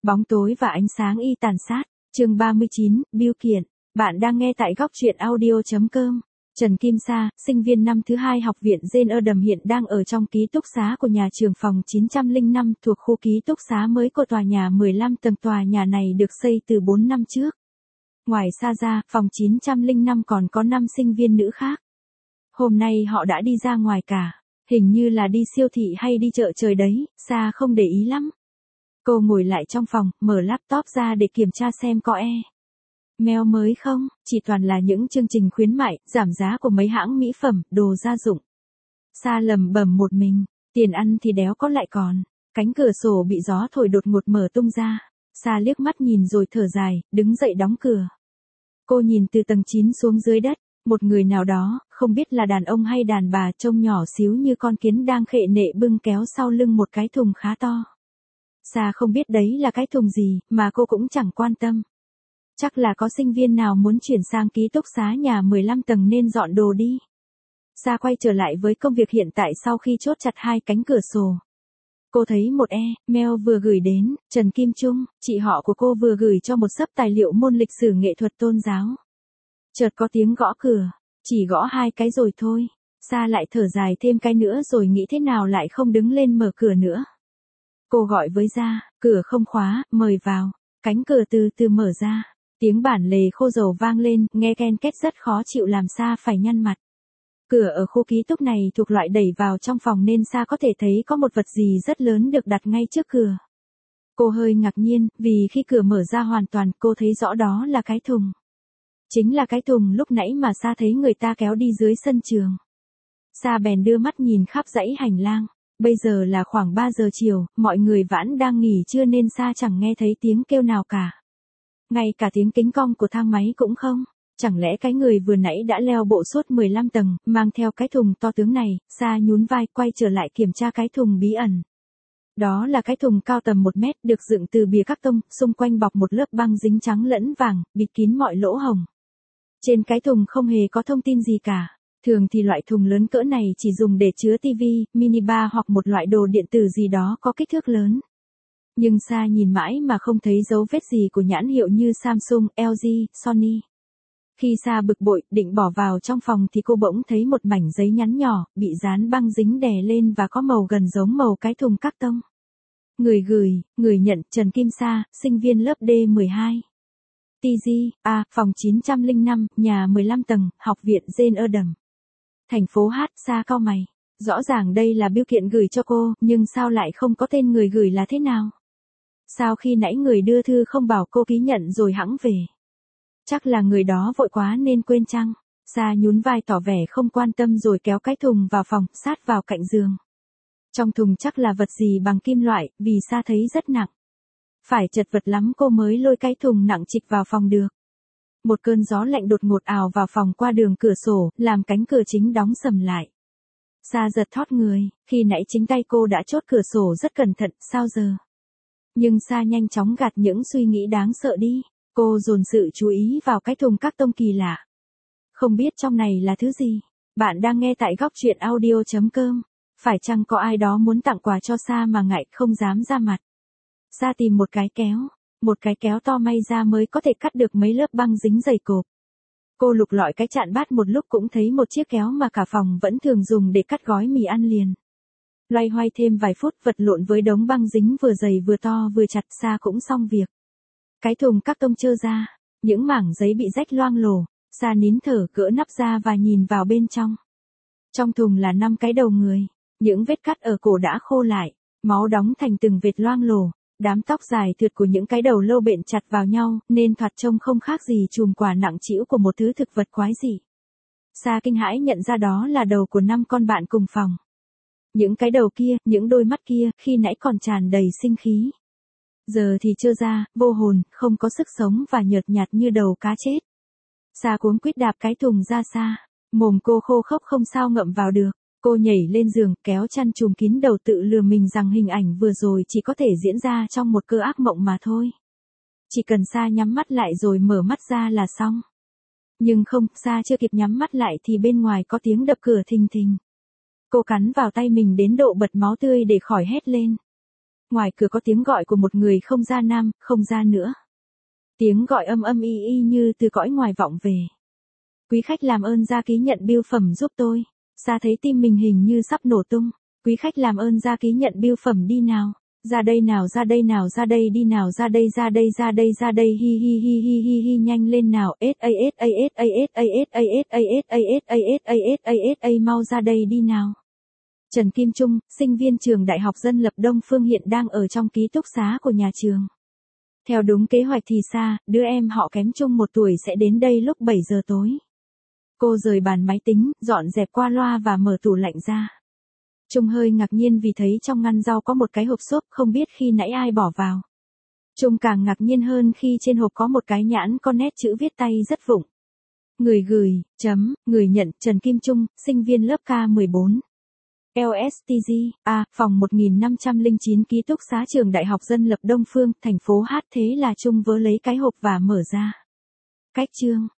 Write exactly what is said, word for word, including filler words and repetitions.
Bóng tối và ánh sáng y tàn sát. Chương ba mươi chín, Bưu kiện. Bạn đang nghe tại góc truyện audio chấm com. Trần Kim Sa, sinh viên năm thứ hai học viện Jane Erdem hiện đang ở trong ký túc xá của nhà trường phòng chín không năm thuộc khu ký túc xá mới của tòa nhà mười lăm tầng. Tòa nhà này được xây từ bốn năm trước. Ngoài Sa ra, phòng chín không năm còn có năm sinh viên nữ khác. Hôm nay họ đã đi ra ngoài cả. Hình như là đi siêu thị hay đi chợ trời đấy, Sa không để ý lắm. Cô ngồi lại trong phòng, mở laptop ra để kiểm tra xem có e mail mới không, chỉ toàn là những chương trình khuyến mại, giảm giá của mấy hãng mỹ phẩm, đồ gia dụng. Sa lầm bầm một mình, tiền ăn thì đéo có lại còn. Cánh cửa sổ bị gió thổi đột ngột mở tung ra. Sa liếc mắt nhìn rồi thở dài, đứng dậy đóng cửa. Cô nhìn từ tầng chín xuống dưới đất, một người nào đó, không biết là đàn ông hay đàn bà, trông nhỏ xíu như con kiến đang khệ nệ bưng kéo sau lưng một cái thùng khá to. Sa không biết đấy là cái thùng gì, mà cô cũng chẳng quan tâm. Chắc là có sinh viên nào muốn chuyển sang ký túc xá nhà mười lăm tầng nên dọn đồ đi. Sa quay trở lại với công việc hiện tại sau khi chốt chặt hai cánh cửa sổ. Cô thấy một e-mail vừa gửi đến, Trần Kim Trung, chị họ của cô vừa gửi cho một xấp tài liệu môn lịch sử nghệ thuật tôn giáo. Chợt có tiếng gõ cửa, chỉ gõ hai cái rồi thôi. Sa lại thở dài thêm cái nữa rồi nghĩ thế nào lại không đứng lên mở cửa nữa. Cô gọi với ra, cửa không khóa, mời vào. Cánh cửa từ từ mở ra. Tiếng bản lề khô dầu vang lên, nghe ken két rất khó chịu làm Sa phải nhăn mặt. Cửa ở khu ký túc này thuộc loại đẩy vào trong phòng nên Sa có thể thấy có một vật gì rất lớn được đặt ngay trước cửa. Cô hơi ngạc nhiên, vì khi cửa mở ra hoàn toàn cô thấy rõ đó là cái thùng. Chính là cái thùng lúc nãy mà Sa thấy người ta kéo đi dưới sân trường. Sa bèn đưa mắt nhìn khắp dãy hành lang. Bây giờ là khoảng ba giờ chiều, mọi người vẫn đang nghỉ trưa nên Sa chẳng nghe thấy tiếng kêu nào cả. Ngay cả tiếng kính cong của thang máy cũng không. Chẳng lẽ cái người vừa nãy đã leo bộ suốt mười lăm tầng, mang theo cái thùng to tướng này. Sa nhún vai quay trở lại kiểm tra cái thùng bí ẩn. Đó là cái thùng cao tầm một mét, được dựng từ bìa các tông, xung quanh bọc một lớp băng dính trắng lẫn vàng, bịt kín mọi lỗ hổng. Trên cái thùng không hề có thông tin gì cả. Thường thì loại thùng lớn cỡ này chỉ dùng để chứa tivi, minibar hoặc một loại đồ điện tử gì đó có kích thước lớn. Nhưng Sa nhìn mãi mà không thấy dấu vết gì của nhãn hiệu như Samsung, lờ giê, Sony. Khi Sa bực bội, định bỏ vào trong phòng thì cô bỗng thấy một mảnh giấy nhắn nhỏ, bị dán băng dính đè lên và có màu gần giống màu cái thùng các tông. Người gửi, người nhận, Trần Kim Sa, sinh viên lớp D mười hai. tê giê, A, phòng chín không năm, nhà mười lăm tầng, học viện Jane Erdem. Thành phố H. Sa cau mày. Rõ ràng đây là bưu kiện gửi cho cô, nhưng sao lại không có tên người gửi là thế nào? Sao khi nãy người đưa thư không bảo cô ký nhận rồi hẵng về? Chắc là người đó vội quá nên quên chăng? Sa nhún vai tỏ vẻ không quan tâm rồi kéo cái thùng vào phòng, sát vào cạnh giường. Trong thùng chắc là vật gì bằng kim loại, vì Sa thấy rất nặng. Phải chật vật lắm cô mới lôi cái thùng nặng trịch vào phòng được. Một cơn gió lạnh đột ngột ào vào phòng qua đường cửa sổ, làm cánh cửa chính đóng sầm lại. Sa giật thót người, khi nãy chính tay cô đã chốt cửa sổ rất cẩn thận, sao giờ? Nhưng Sa nhanh chóng gạt những suy nghĩ đáng sợ đi. Cô dồn sự chú ý vào cái thùng các tông kỳ lạ. Không biết trong này là thứ gì? Bạn đang nghe tại góc truyện audio chấm com. Phải chăng có ai đó muốn tặng quà cho Sa mà ngại không dám ra mặt? Sa tìm một cái kéo. Một cái kéo to may ra mới có thể cắt được mấy lớp băng dính dày cộp. Cô lục lọi cái chạn bát một lúc cũng thấy một chiếc kéo mà cả phòng vẫn thường dùng để cắt gói mì ăn liền. Loay hoay thêm vài phút vật lộn với đống băng dính vừa dày vừa to vừa chặt, Sa cũng xong việc. Cái thùng các tông trơ ra, những mảng giấy bị rách loang lổ. Sa nín thở gỡ nắp ra và nhìn vào bên trong. Trong thùng là năm cái đầu người, những vết cắt ở cổ đã khô lại, máu đóng thành từng vệt loang lổ. Đám tóc dài thượt của những cái đầu lâu bện chặt vào nhau, nên thoạt trông không khác gì chùm quả nặng trĩu của một thứ thực vật quái dị. Sa kinh hãi nhận ra đó là đầu của năm con bạn cùng phòng. Những cái đầu kia, những đôi mắt kia, khi nãy còn tràn đầy sinh khí. Giờ thì trơ ra, vô hồn, không có sức sống và nhợt nhạt như đầu cá chết. Sa cuống quýt đạp cái thùng ra xa. Mồm cô khô khốc không sao ngậm vào được. Cô nhảy lên giường, kéo chăn trùm kín đầu tự lừa mình rằng hình ảnh vừa rồi chỉ có thể diễn ra trong một cơn ác mộng mà thôi. Chỉ cần Sa nhắm mắt lại rồi mở mắt ra là xong. Nhưng không, Sa chưa kịp nhắm mắt lại thì bên ngoài có tiếng đập cửa thình thình. Cô cắn vào tay mình đến độ bật máu tươi để khỏi hét lên. ngoài cửa có tiếng gọi của một người không ra nam, không ra nữa. Tiếng gọi âm âm y y như từ cõi ngoài vọng về. Quý khách làm ơn ra ký nhận bưu phẩm giúp tôi. Sa thấy tim mình hình như sắp nổ tung. Quý khách làm ơn ra ký nhận bưu phẩm đi nào. Ra đây nào, ra đây nào, ra đây đi nào, ra đây, ra đây, ra đây, ra đây, hi hi hi hi hi hi, nhanh lên nào, s a s a s a s a s a s a s a s a s a s a s a, mau ra đây đi nào. Trần Kim Trung, sinh viên trường Đại học Dân lập Đông Phương hiện đang ở trong ký túc xá của nhà trường. Theo đúng kế hoạch thì Sa, đứa em họ kém Trung một tuổi sẽ đến đây lúc bảy giờ tối. Cô rời bàn máy tính, dọn dẹp qua loa và mở tủ lạnh ra. Trung hơi ngạc nhiên vì thấy trong ngăn rau có một cái hộp xốp không biết khi nãy ai bỏ vào. Trung càng ngạc nhiên hơn khi trên hộp có một cái nhãn có nét chữ viết tay rất vụng. Người gửi, chấm, người nhận, Trần Kim Trung, sinh viên lớp K mười bốn. lờ ét tê giê, A, phòng một nghìn năm trăm lẻ chín ký túc xá trường Đại học Dân lập Đông Phương, thành phố H. Thế là Trung vớ lấy cái hộp và mở ra. Cách chương.